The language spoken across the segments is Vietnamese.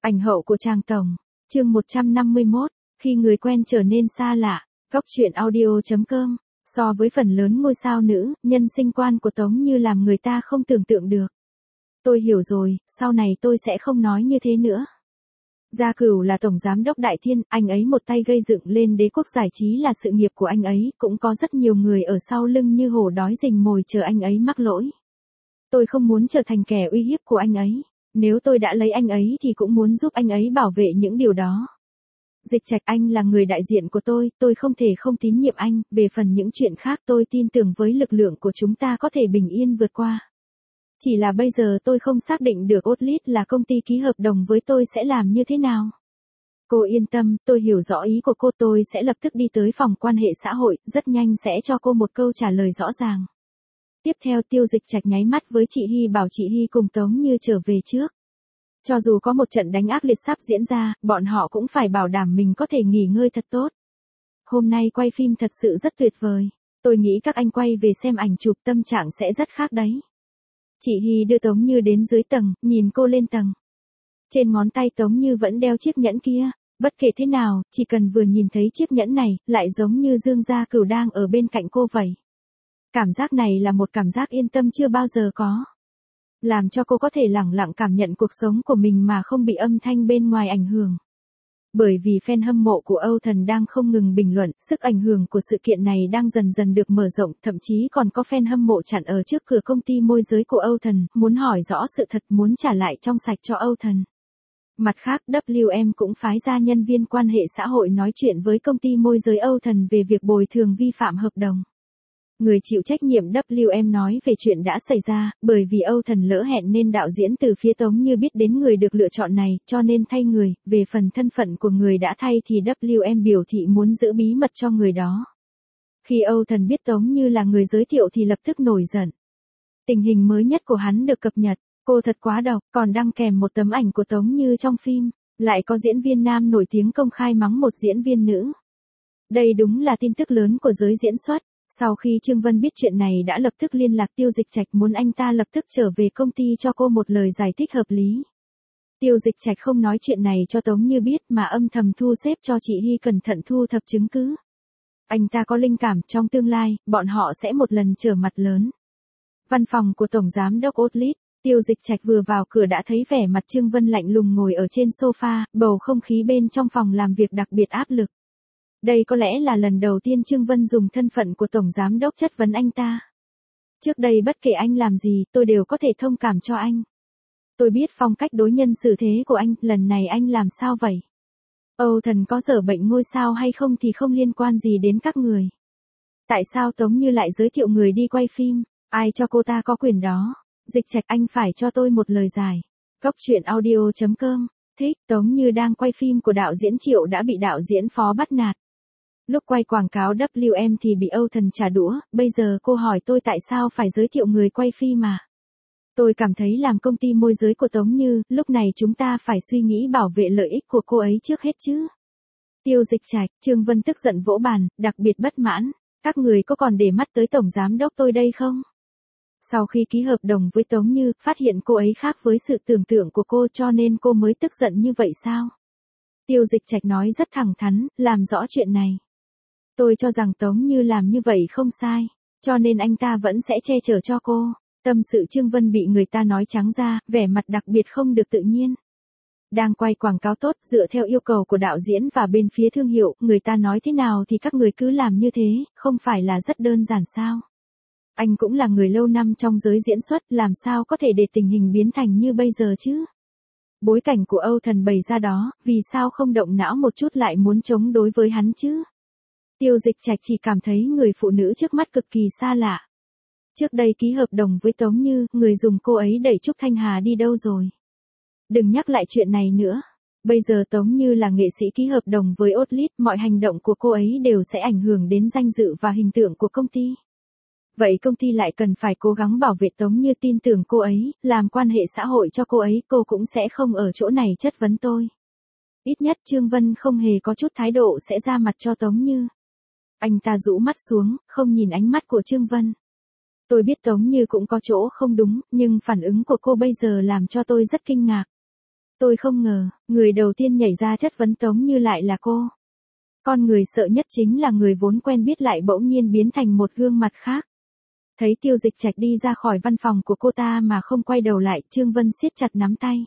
Ảnh hậu của Tràng Tổng. Chương 151, khi người quen trở nên xa lạ. Góc truyện audio.com. So với phần lớn ngôi sao nữ, nhân sinh quan của Tống Như làm người ta không tưởng tượng được. Tôi hiểu rồi, sau này tôi sẽ không nói như thế nữa. Gia Cửu là tổng giám đốc Đại Thiên, anh ấy một tay gây dựng lên đế quốc giải trí là sự nghiệp của anh ấy, cũng có rất nhiều người ở sau lưng như hổ đói rình mồi chờ anh ấy mắc lỗi. Tôi không muốn trở thành kẻ uy hiếp của anh ấy. Nếu tôi đã lấy anh ấy thì cũng muốn giúp anh ấy bảo vệ những điều đó. Dịch Trạch, anh là người đại diện của tôi không thể không tín nhiệm anh, về phần những chuyện khác tôi tin tưởng với lực lượng của chúng ta có thể bình yên vượt qua. Chỉ là bây giờ tôi không xác định được Outlet là công ty ký hợp đồng với tôi sẽ làm như thế nào. Cô yên tâm, tôi hiểu rõ ý của cô, tôi sẽ lập tức đi tới phòng quan hệ xã hội, rất nhanh sẽ cho cô một câu trả lời rõ ràng. Tiếp theo Tiêu Dịch Trạch nháy mắt với chị Hy bảo chị Hy cùng Tống Như trở về trước. Cho dù có một trận đánh ác liệt sắp diễn ra, bọn họ cũng phải bảo đảm mình có thể nghỉ ngơi thật tốt. Hôm nay quay phim thật sự rất tuyệt vời. Tôi nghĩ các anh quay về xem ảnh chụp tâm trạng sẽ rất khác đấy. Chị Hy đưa Tống Như đến dưới tầng, nhìn cô lên tầng. Trên ngón tay Tống Như vẫn đeo chiếc nhẫn kia. Bất kể thế nào, chỉ cần vừa nhìn thấy chiếc nhẫn này, lại giống như Dương Gia Cửu đang ở bên cạnh cô vậy. Cảm giác này là một cảm giác yên tâm chưa bao giờ có. Làm cho cô có thể lẳng lặng cảm nhận cuộc sống của mình mà không bị âm thanh bên ngoài ảnh hưởng. Bởi vì fan hâm mộ của Âu Thần đang không ngừng bình luận, sức ảnh hưởng của sự kiện này đang dần dần được mở rộng, thậm chí còn có fan hâm mộ chặn ở trước cửa công ty môi giới của Âu Thần, muốn hỏi rõ sự thật, muốn trả lại trong sạch cho Âu Thần. Mặt khác, WM cũng phái ra nhân viên quan hệ xã hội nói chuyện với công ty môi giới Âu Thần về việc bồi thường vi phạm hợp đồng. Người chịu trách nhiệm WM nói về chuyện đã xảy ra, bởi vì Âu Thần lỡ hẹn nên đạo diễn từ phía Tống Như biết đến người được lựa chọn này, cho nên thay người, về phần thân phận của người đã thay thì WM biểu thị muốn giữ bí mật cho người đó. Khi Âu Thần biết Tống Như là người giới thiệu thì lập tức nổi giận. Tình hình mới nhất của hắn được cập nhật, cô thật quá độc, còn đăng kèm một tấm ảnh của Tống Như trong phim, lại có diễn viên nam nổi tiếng công khai mắng một diễn viên nữ. Đây đúng là tin tức lớn của giới diễn xuất. Sau khi Trương Vân biết chuyện này đã lập tức liên lạc Tiêu Dịch Trạch muốn anh ta lập tức trở về công ty cho cô một lời giải thích hợp lý. Tiêu Dịch Trạch không nói chuyện này cho Tống Như biết mà âm thầm thu xếp cho chị Hy cẩn thận thu thập chứng cứ. Anh ta có linh cảm trong tương lai, bọn họ sẽ một lần trở mặt lớn. Văn phòng của Tổng Giám đốc Outlet, Tiêu Dịch Trạch vừa vào cửa đã thấy vẻ mặt Trương Vân lạnh lùng ngồi ở trên sofa, bầu không khí bên trong phòng làm việc đặc biệt áp lực. Đây có lẽ là lần đầu tiên Trương Vân dùng thân phận của Tổng Giám đốc chất vấn anh ta. Trước đây bất kể anh làm gì, tôi đều có thể thông cảm cho anh. Tôi biết phong cách đối nhân xử thế của anh, lần này anh làm sao vậy? Âu Thần có dở bệnh ngôi sao hay không thì không liên quan gì đến các người. Tại sao Tống Như lại giới thiệu người đi quay phim? Ai cho cô ta có quyền đó? Dịch Trạch, anh phải cho tôi một lời giải. Góc truyện audio.com. Thích, Tống Như đang quay phim của đạo diễn Triệu đã bị đạo diễn Phó bắt nạt. Lúc quay quảng cáo WM thì bị Âu Thần trả đũa, bây giờ cô hỏi tôi tại sao phải giới thiệu người quay phim mà. Tôi cảm thấy làm công ty môi giới của Tống Như, lúc này chúng ta phải suy nghĩ bảo vệ lợi ích của cô ấy trước hết chứ. Tiêu Dịch Trạch, Trương Vân tức giận vỗ bàn, đặc biệt bất mãn, các người có còn để mắt tới Tổng Giám đốc tôi đây không? Sau khi ký hợp đồng với Tống Như, phát hiện cô ấy khác với sự tưởng tượng của cô cho nên cô mới tức giận như vậy sao? Tiêu Dịch Trạch nói rất thẳng thắn, làm rõ chuyện này. Tôi cho rằng Tống Như làm như vậy không sai, cho nên anh ta vẫn sẽ che chở cho cô. Tâm sự Trương Vân bị người ta nói trắng ra, vẻ mặt đặc biệt không được tự nhiên. Đang quay quảng cáo tốt, dựa theo yêu cầu của đạo diễn và bên phía thương hiệu, người ta nói thế nào thì các người cứ làm như thế, không phải là rất đơn giản sao? Anh cũng là người lâu năm trong giới diễn xuất, làm sao có thể để tình hình biến thành như bây giờ chứ? Bối cảnh của Âu Thần bày ra đó, vì sao không động não một chút lại muốn chống đối với hắn chứ? Tiêu Dịch Trạch chỉ cảm thấy người phụ nữ trước mắt cực kỳ xa lạ. Trước đây ký hợp đồng với Tống Như, người dùng cô ấy đẩy Trúc Thanh Hà đi đâu rồi? Đừng nhắc lại chuyện này nữa. Bây giờ Tống Như là nghệ sĩ ký hợp đồng với Outlet, mọi hành động của cô ấy đều sẽ ảnh hưởng đến danh dự và hình tượng của công ty. Vậy công ty lại cần phải cố gắng bảo vệ Tống Như, tin tưởng cô ấy, làm quan hệ xã hội cho cô ấy, cô cũng sẽ không ở chỗ này chất vấn tôi. Ít nhất Trương Vân không hề có chút thái độ sẽ ra mặt cho Tống Như. Anh ta rũ mắt xuống, không nhìn ánh mắt của Trương Vân. Tôi biết Tống Như cũng có chỗ không đúng, nhưng phản ứng của cô bây giờ làm cho tôi rất kinh ngạc. Tôi không ngờ, người đầu tiên nhảy ra chất vấn Tống Như lại là cô. Con người sợ nhất chính là người vốn quen biết lại bỗng nhiên biến thành một gương mặt khác. Thấy Tiêu Dịch Trạch đi ra khỏi văn phòng của cô ta mà không quay đầu lại, Trương Vân siết chặt nắm tay.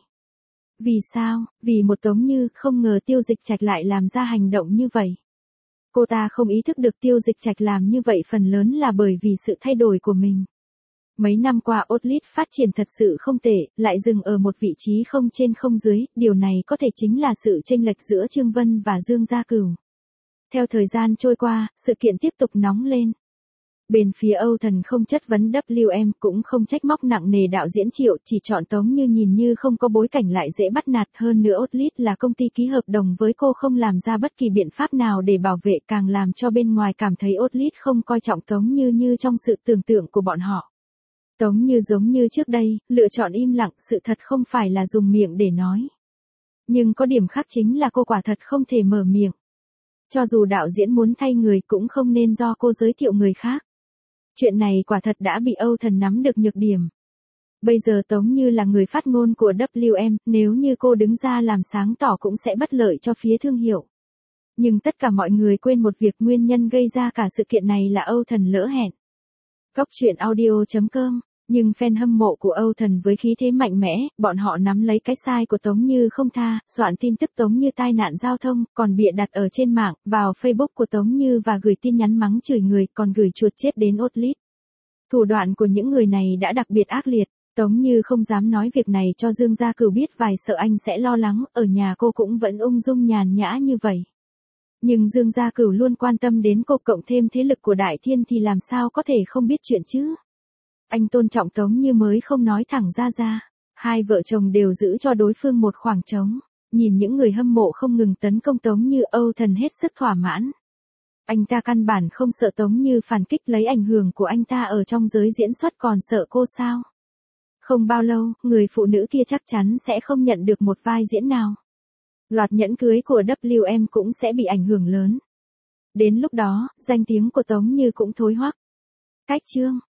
Vì sao? Vì một Tống Như, không ngờ Tiêu Dịch Trạch lại làm ra hành động như vậy. Cô ta không ý thức được Tiêu Dịch Trạch làm như vậy phần lớn là bởi vì sự thay đổi của mình. Mấy năm qua Outlet phát triển thật sự không tệ, lại dừng ở một vị trí không trên không dưới, điều này có thể chính là sự chênh lệch giữa Trương Vân và Dương Gia Cửu. Theo thời gian trôi qua, sự kiện tiếp tục nóng lên. Bên phía Âu Thần không chất vấn WM, cũng không trách móc nặng nề đạo diễn Triệu, chỉ chọn Tống Như nhìn như không có bối cảnh lại dễ bắt nạt, hơn nữa Outlet là công ty ký hợp đồng với cô không làm ra bất kỳ biện pháp nào để bảo vệ, càng làm cho bên ngoài cảm thấy Outlet không coi trọng Tống Như như trong sự tưởng tượng của bọn họ. Tống Như giống như trước đây, lựa chọn im lặng, sự thật không phải là dùng miệng để nói. Nhưng có điểm khác chính là cô quả thật không thể mở miệng. Cho dù đạo diễn muốn thay người cũng không nên do cô giới thiệu người khác. Chuyện này quả thật đã bị Âu Thần nắm được nhược điểm. Bây giờ Tống Như là người phát ngôn của WM, nếu như cô đứng ra làm sáng tỏ cũng sẽ bất lợi cho phía thương hiệu. Nhưng tất cả mọi người quên một việc, nguyên nhân gây ra cả sự kiện này là Âu Thần lỡ hẹn. Góc truyện audio.com. Nhưng fan hâm mộ của Âu Thần với khí thế mạnh mẽ, bọn họ nắm lấy cái sai của Tống Như không tha, soạn tin tức Tống Như tai nạn giao thông, còn bịa đặt ở trên mạng, vào Facebook của Tống Như và gửi tin nhắn mắng chửi người, còn gửi chuột chết đến Outlet. Thủ đoạn của những người này đã đặc biệt ác liệt, Tống Như không dám nói việc này cho Dương Gia Cửu biết, vài sợ anh sẽ lo lắng, ở nhà cô cũng vẫn ung dung nhàn nhã như vậy. Nhưng Dương Gia Cửu luôn quan tâm đến cô, cộng thêm thế lực của Đại Thiên thì làm sao có thể không biết chuyện chứ. Anh tôn trọng Tống Như mới không nói thẳng ra. Hai vợ chồng đều giữ cho đối phương một khoảng trống. Nhìn những người hâm mộ không ngừng tấn công Tống Như, Âu Thần hết sức thỏa mãn. Anh ta căn bản không sợ Tống Như phản kích, lấy ảnh hưởng của anh ta ở trong giới diễn xuất, còn sợ cô sao? Không bao lâu, người phụ nữ kia chắc chắn sẽ không nhận được một vai diễn nào. Loạt nhẫn cưới của WM cũng sẽ bị ảnh hưởng lớn. Đến lúc đó, danh tiếng của Tống Như cũng thối hoắc. Cách chương